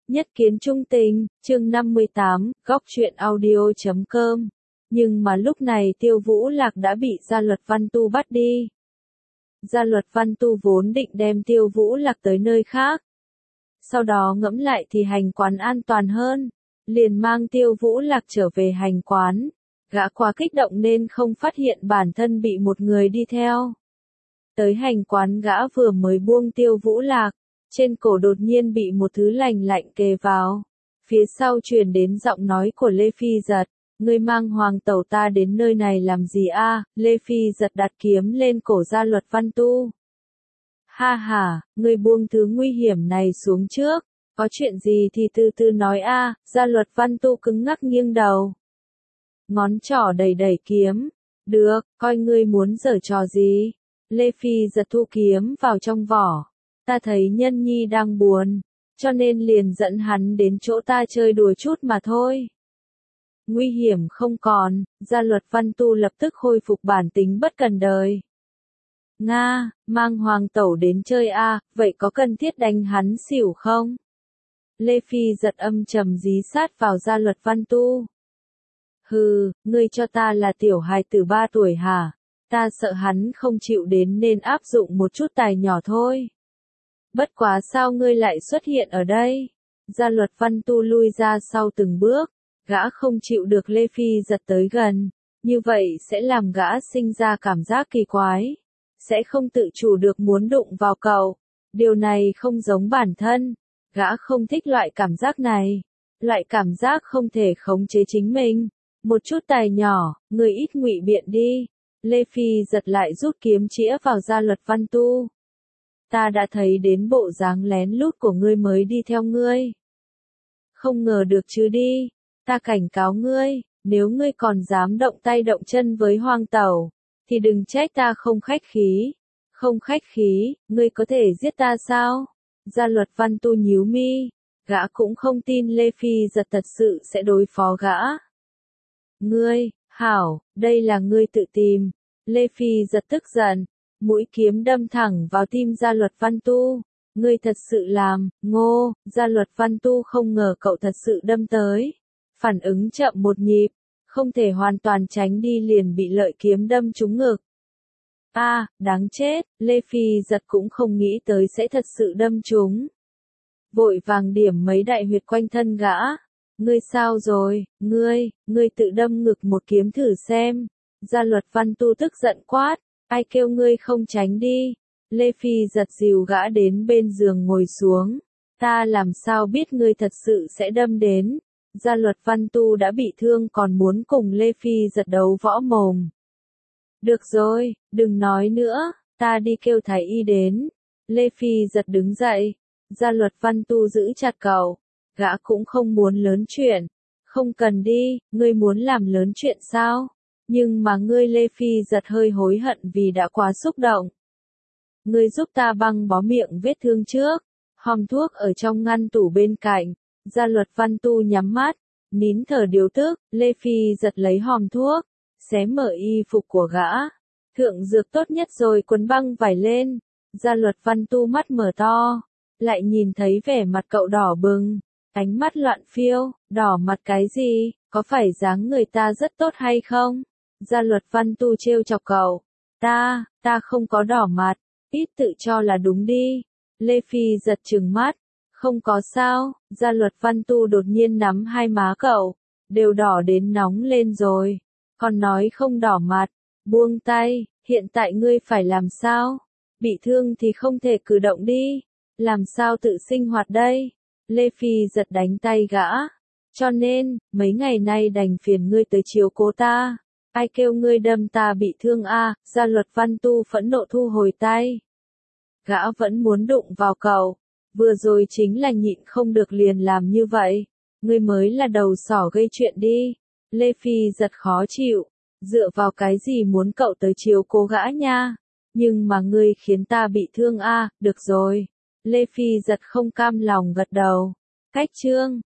Nhất kiến trung tình, chương 58, góc truyện audio.com. Nhưng mà lúc này Tiêu Vũ Lạc đã bị Gia Luật Văn Tu bắt đi. Gia Luật Văn Tu vốn định đem Tiêu Vũ Lạc tới nơi khác. Sau đó ngẫm lại thì hành quán an toàn hơn. Liền mang Tiêu Vũ Lạc trở về hành quán. Gã quá kích động nên không phát hiện bản thân bị một người đi theo. Tới hành quán gã vừa mới buông Tiêu Vũ Lạc. Trên cổ đột nhiên bị một thứ lạnh lạnh kề vào. Phía sau truyền đến giọng nói của Lê Phi Giật. Ngươi mang hoàng tẩu ta đến nơi này làm gì a? Lê Phi Giật đặt kiếm lên cổ Gia Luật Văn Tu. Ha ha, ngươi buông thứ nguy hiểm này xuống trước. Có chuyện gì thì từ từ nói a. Gia Luật Văn Tu cứng ngắc nghiêng đầu. Ngón trỏ đẩy đẩy kiếm. Được, coi ngươi muốn giở trò gì. Lê Phi Giật thu kiếm vào trong vỏ. Ta thấy Nhân Nhi đang buồn, cho nên liền dẫn hắn đến chỗ ta chơi đùa chút mà thôi. Nguy hiểm không còn, Gia Luật Văn Tu lập tức khôi phục bản tính bất cần đời. Nga, mang hoàng tẩu đến chơi a, vậy có cần thiết đánh hắn xỉu không? Lê Phi Giật âm trầm dí sát vào Gia Luật Văn Tu. Hừ, ngươi cho ta là tiểu hài tử 3 tuổi hả? Ta sợ hắn không chịu đến nên áp dụng một chút tài nhỏ thôi. Bất quá sao ngươi lại xuất hiện ở đây? Gia Luật Văn Tu lui ra sau từng bước, gã không chịu được Lê Phi Giật tới gần, như vậy sẽ làm gã sinh ra cảm giác kỳ quái, sẽ không tự chủ được muốn đụng vào cậu. Điều này không giống bản thân, gã không thích loại cảm giác này, loại cảm giác không thể khống chế chính mình. Một chút tài nhỏ, ngươi ít ngụy biện đi. Lê Phi Giật lại rút kiếm chĩa vào Gia Luật Văn Tu. Ta đã thấy đến bộ dáng lén lút của ngươi mới đi theo ngươi. Không ngờ được chứ đi, ta cảnh cáo ngươi, nếu ngươi còn dám động tay động chân với hoàng tẩu, thì đừng trách ta không khách khí. Không khách khí, ngươi có thể giết ta sao? Gia Luật Văn Tu nhíu mi, gã cũng không tin Lê Phi Giật thật sự sẽ đối phó gã. Ngươi, hảo, đây là ngươi tự tìm. Lê Phi Giật tức giận. Mũi kiếm đâm thẳng vào tim Gia Luật Văn Tu. Ngươi thật sự làm, ngô. Gia Luật Văn Tu không ngờ cậu thật sự đâm tới. Phản ứng chậm một nhịp, không thể hoàn toàn tránh đi liền bị lợi kiếm đâm trúng ngực. Đáng chết, Lê Phi Giật cũng không nghĩ tới sẽ thật sự đâm trúng. Vội vàng điểm mấy đại huyệt quanh thân gã. Ngươi sao rồi, ngươi tự đâm ngực một kiếm thử xem. Gia Luật Văn Tu tức giận quát. Ai kêu ngươi không tránh đi? Lê Phi Giật dìu gã đến bên giường ngồi xuống. Ta làm sao biết ngươi thật sự sẽ đâm đến? Gia Luật Văn Tu đã bị thương còn muốn cùng Lê Phi Giật đấu võ mồm. Được rồi, đừng nói nữa, ta đi kêu thái y đến. Lê Phi Giật đứng dậy. Gia Luật Văn Tu giữ chặt cậu. Gã cũng không muốn lớn chuyện. Không cần đi, ngươi muốn làm lớn chuyện sao? Nhưng mà ngươi Lê Phi Giật hơi hối hận vì đã quá xúc động. Ngươi giúp ta băng bó miệng vết thương trước. Hòm thuốc ở trong ngăn tủ bên cạnh. Gia Luật Văn Tu nhắm mắt, nín thở điều tức. Lê Phi Giật lấy hòm thuốc, xé mở y phục của gã. Thượng dược tốt nhất rồi quấn băng vải lên. Gia Luật Văn Tu mắt mở to, lại nhìn thấy vẻ mặt cậu đỏ bừng, ánh mắt loạn phiêu. Đỏ mặt cái gì, có phải dáng người ta rất tốt hay không? Gia Luật Văn Tu trêu chọc cậu. Ta không có đỏ mặt, ít tự cho là đúng đi. Lê Phi Giật trừng mắt. Không có sao. Gia Luật Văn Tu đột nhiên nắm hai má cậu, đều đỏ đến nóng lên rồi. Còn nói không đỏ mặt, buông tay, hiện tại ngươi phải làm sao? Bị thương thì không thể cử động đi, làm sao tự sinh hoạt đây? Lê Phi Giật đánh tay gã. Cho nên, mấy ngày nay đành phiền ngươi tới chiếu cố ta. Ai kêu ngươi đâm ta bị thương a? Gia Luật Văn Tu phẫn nộ thu hồi tay. Gã vẫn muốn đụng vào cậu. Vừa rồi chính là nhịn không được liền làm như vậy. Ngươi mới là đầu sỏ gây chuyện đi. Lê Phi Giật khó chịu. Dựa vào cái gì muốn cậu tới chiếu cố gã nha? Nhưng mà ngươi khiến ta bị thương a. Được rồi. Lê Phi Giật không cam lòng gật đầu. Cách chương